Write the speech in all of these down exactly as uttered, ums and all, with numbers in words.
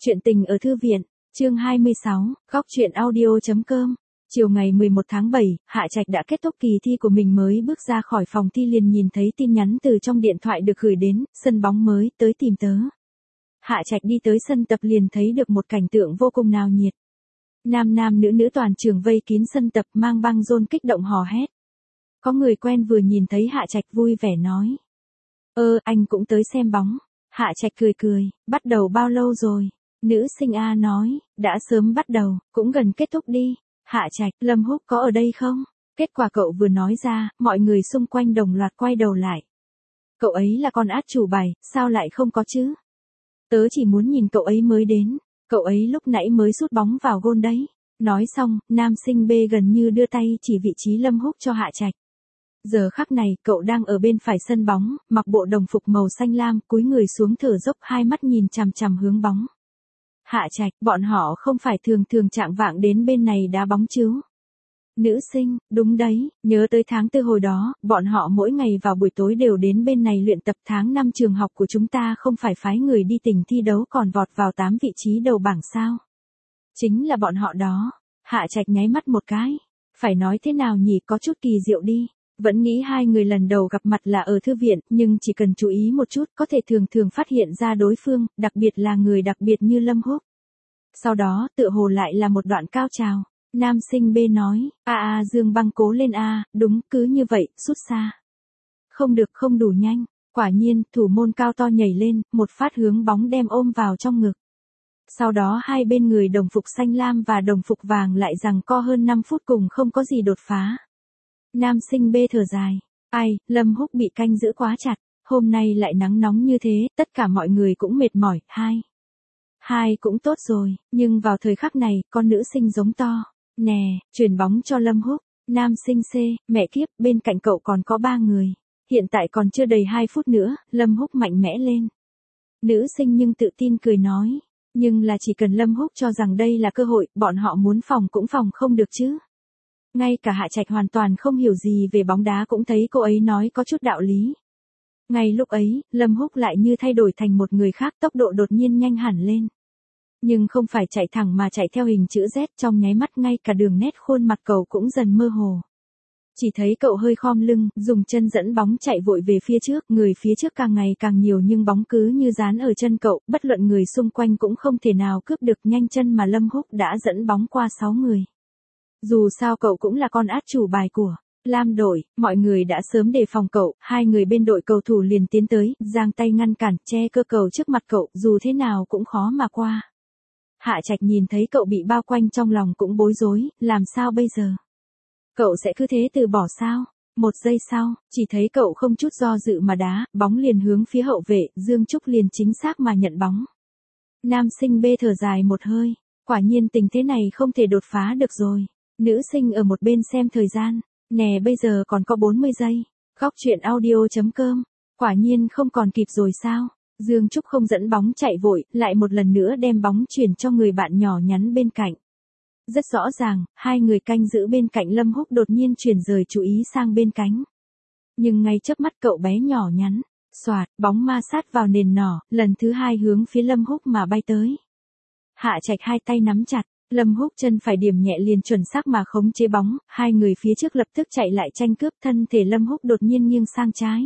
Chuyện tình ở thư viện, chương hai mươi sáu, góc truyện audio chấm com. Chiều ngày mười một tháng bảy, Hạ Trạch đã kết thúc kỳ thi của mình mới bước ra khỏi phòng thi liền nhìn thấy tin nhắn từ trong điện thoại được gửi đến, sân bóng mới tới tìm tớ. Hạ Trạch đi tới sân tập liền thấy được một cảnh tượng vô cùng náo nhiệt. Nam nam nữ nữ toàn trường vây kín sân tập mang băng rôn kích động hò hét. Có người quen vừa nhìn thấy Hạ Trạch vui vẻ nói. Ơ, anh cũng tới xem bóng. Hạ Trạch cười cười, bắt đầu bao lâu rồi? Nữ sinh A nói, đã sớm bắt đầu, cũng gần kết thúc đi. Hạ Trạch, Lâm Húc có ở đây không? Kết quả cậu vừa nói ra, mọi người xung quanh đồng loạt quay đầu lại. Cậu ấy là con át chủ bài, sao lại không có chứ? Tớ chỉ muốn nhìn cậu ấy mới đến, cậu ấy lúc nãy mới sút bóng vào gôn đấy. Nói xong, nam sinh B gần như đưa tay chỉ vị trí Lâm Húc cho Hạ Trạch. Giờ khắc này, cậu đang ở bên phải sân bóng, mặc bộ đồng phục màu xanh lam, cúi người xuống thở dốc hai mắt nhìn chằm chằm hướng bóng. Hạ Trạch, bọn họ không phải thường thường trạng vạng đến bên này đá bóng chứ? Nữ sinh, đúng đấy, nhớ tới tháng tư hồi đó, bọn họ mỗi ngày vào buổi tối đều đến bên này luyện tập. Tháng năm trường học của chúng ta không phải phái người đi tỉnh thi đấu còn vọt vào tám vị trí đầu bảng sao? Chính là bọn họ đó. Hạ Trạch nháy mắt một cái. Phải nói thế nào nhỉ, có chút kỳ diệu đi. Vẫn nghĩ hai người lần đầu gặp mặt là ở thư viện, nhưng chỉ cần chú ý một chút có thể thường thường phát hiện ra đối phương, đặc biệt là người đặc biệt như Lâm Húc. Sau đó, tựa hồ lại là một đoạn cao trào. Nam sinh B nói, a a Dương Băng cố lên a, đúng, cứ như vậy, sút xa. Không được, không đủ nhanh. Quả nhiên, thủ môn cao to nhảy lên, một phát hướng bóng đem ôm vào trong ngực. Sau đó hai bên người đồng phục xanh lam và đồng phục vàng lại giằng co hơn năm phút cùng không có gì đột phá. Nam sinh B thở dài. Ai, Lâm Húc bị canh giữ quá chặt, hôm nay lại nắng nóng như thế, tất cả mọi người cũng mệt mỏi. Hai. Hai cũng tốt rồi, nhưng vào thời khắc này, con nữ sinh giống to. Nè, chuyển bóng cho Lâm Húc. Nam sinh C, mẹ kiếp, bên cạnh cậu còn có ba người. Hiện tại còn chưa đầy hai phút nữa, Lâm Húc mạnh mẽ lên. Nữ sinh nhưng tự tin cười nói. Nhưng là chỉ cần Lâm Húc cho rằng đây là cơ hội, bọn họ muốn phòng cũng phòng không được chứ. Ngay cả Hạ Trạch hoàn toàn không hiểu gì về bóng đá cũng thấy cô ấy nói có chút đạo lý. Ngay lúc ấy, Lâm Húc lại như thay đổi thành một người khác, tốc độ đột nhiên nhanh hẳn lên. Nhưng không phải chạy thẳng mà chạy theo hình chữ Z, trong nháy mắt ngay cả đường nét khuôn mặt cậu cũng dần mơ hồ. Chỉ thấy cậu hơi khom lưng, dùng chân dẫn bóng chạy vội về phía trước, người phía trước càng ngày càng nhiều nhưng bóng cứ như dán ở chân cậu, bất luận người xung quanh cũng không thể nào cướp được nhanh chân mà Lâm Húc đã dẫn bóng qua sáu người. Dù sao cậu cũng là con át chủ bài của Lam đội, mọi người đã sớm đề phòng cậu, hai người bên đội cầu thủ liền tiến tới, giang tay ngăn cản, che cơ cầu trước mặt cậu, dù thế nào cũng khó mà qua. Hạ Trạch nhìn thấy cậu bị bao quanh trong lòng cũng bối rối, làm sao bây giờ? Cậu sẽ cứ thế từ bỏ sao? Một giây sau, chỉ thấy cậu không chút do dự mà đá, bóng liền hướng phía hậu vệ, Dương Trúc liền chính xác mà nhận bóng. Nam sinh B thở dài một hơi, quả nhiên tình thế này không thể đột phá được rồi. Nữ sinh ở một bên xem thời gian, nè bây giờ còn có bốn mươi giây. Góc truyện audio chấm com, quả nhiên không còn kịp rồi sao? Dương Trúc không dẫn bóng chạy vội, lại một lần nữa đem bóng chuyển cho người bạn nhỏ nhắn bên cạnh. Rất rõ ràng, hai người canh giữ bên cạnh Lâm Húc đột nhiên chuyển rời chú ý sang bên cánh. Nhưng ngay chớp mắt cậu bé nhỏ nhắn, xoạt, bóng ma sát vào nền nỏ, lần thứ hai hướng phía Lâm Húc mà bay tới. Hạ Trạch hai tay nắm chặt, Lâm Húc chân phải điểm nhẹ liền chuẩn xác mà khống chế bóng, hai người phía trước lập tức chạy lại tranh cướp, thân thể Lâm Húc đột nhiên nghiêng sang trái.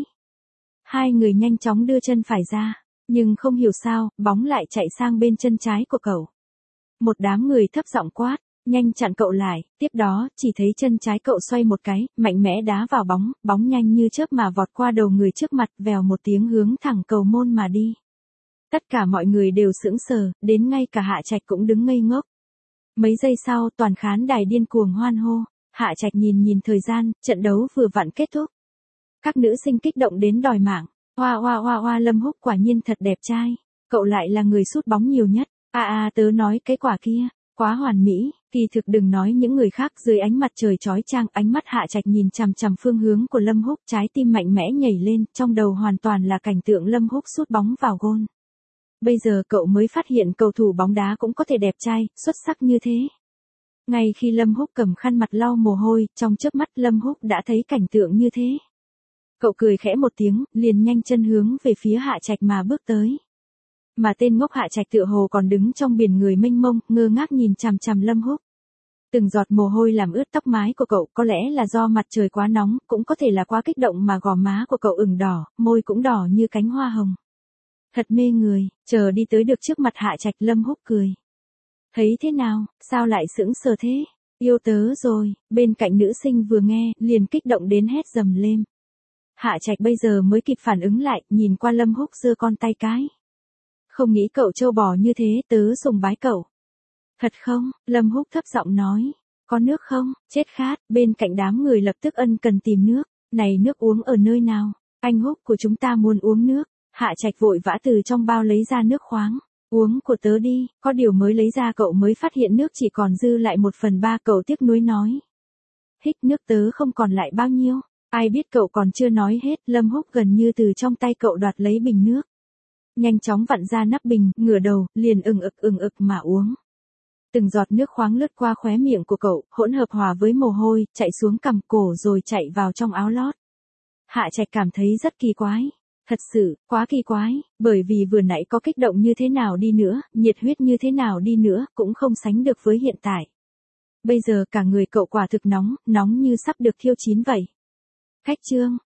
Hai người nhanh chóng đưa chân phải ra, nhưng không hiểu sao, bóng lại chạy sang bên chân trái của cậu. Một đám người thấp giọng quát, nhanh chặn cậu lại, tiếp đó, chỉ thấy chân trái cậu xoay một cái, mạnh mẽ đá vào bóng, bóng nhanh như chớp mà vọt qua đầu người trước mặt, vèo một tiếng hướng thẳng cầu môn mà đi. Tất cả mọi người đều sững sờ, đến ngay cả Hạ Trạch cũng đứng ngây ngốc. Mấy giây sau, toàn khán đài điên cuồng hoan hô, Hạ Trạch nhìn nhìn thời gian, trận đấu vừa vặn kết thúc. Các nữ sinh kích động đến đòi mạng, hoa hoa hoa hoa Lâm Húc quả nhiên thật đẹp trai, cậu lại là người sút bóng nhiều nhất, a a tớ nói cái quả kia, quá hoàn mỹ, kỳ thực đừng nói những người khác, dưới ánh mặt trời chói chang, ánh mắt Hạ Trạch nhìn chằm chằm phương hướng của Lâm Húc, trái tim mạnh mẽ nhảy lên, trong đầu hoàn toàn là cảnh tượng Lâm Húc sút bóng vào gôn. Bây giờ cậu mới phát hiện cầu thủ bóng đá cũng có thể đẹp trai, xuất sắc như thế. Ngay khi Lâm Húc cầm khăn mặt lau mồ hôi, trong chớp mắt Lâm Húc đã thấy cảnh tượng như thế. Cậu cười khẽ một tiếng, liền nhanh chân hướng về phía Hạ Trạch mà bước tới. Mà tên ngốc Hạ Trạch tựa hồ còn đứng trong biển người mênh mông, ngơ ngác nhìn chằm chằm Lâm Húc. Từng giọt mồ hôi làm ướt tóc mái của cậu, có lẽ là do mặt trời quá nóng, cũng có thể là quá kích động mà gò má của cậu ửng đỏ, môi cũng đỏ như cánh hoa hồng. Thật mê người, chờ đi tới được trước mặt Hạ Trạch, Lâm Húc cười. Thấy thế nào, sao lại sững sờ thế? Yêu tớ rồi, bên cạnh nữ sinh vừa nghe, liền kích động đến hét dầm lên. Hạ Trạch bây giờ mới kịp phản ứng lại, nhìn qua Lâm Húc giơ con tay cái. Không nghĩ cậu trâu bò như thế, tớ sùng bái cậu. Thật không? Lâm Húc thấp giọng nói. Có nước không? Chết khát, bên cạnh đám người lập tức ân cần tìm nước. Này, nước uống ở nơi nào? Anh Húc của chúng ta muốn uống nước. Hạ Trạch vội vã từ trong bao lấy ra nước khoáng. Uống của tớ đi, có điều mới lấy ra cậu mới phát hiện nước chỉ còn dư lại một phần ba, cậu tiếc nuối nói. Hích, nước tớ không còn lại bao nhiêu. Ai biết cậu còn chưa nói hết, Lâm Húc gần như từ trong tay cậu đoạt lấy bình nước. Nhanh chóng vặn ra nắp bình, ngửa đầu, liền ừng ực ừng ực mà uống. Từng giọt nước khoáng lướt qua khóe miệng của cậu, hỗn hợp hòa với mồ hôi, chạy xuống cằm cổ rồi chạy vào trong áo lót. Hạ Trạch cảm thấy rất kỳ quái. Thật sự, quá kỳ quái, bởi vì vừa nãy có kích động như thế nào đi nữa, nhiệt huyết như thế nào đi nữa, cũng không sánh được với hiện tại. Bây giờ cả người cậu quả thực nóng, nóng như sắp được thiêu chín vậy. Khách trương,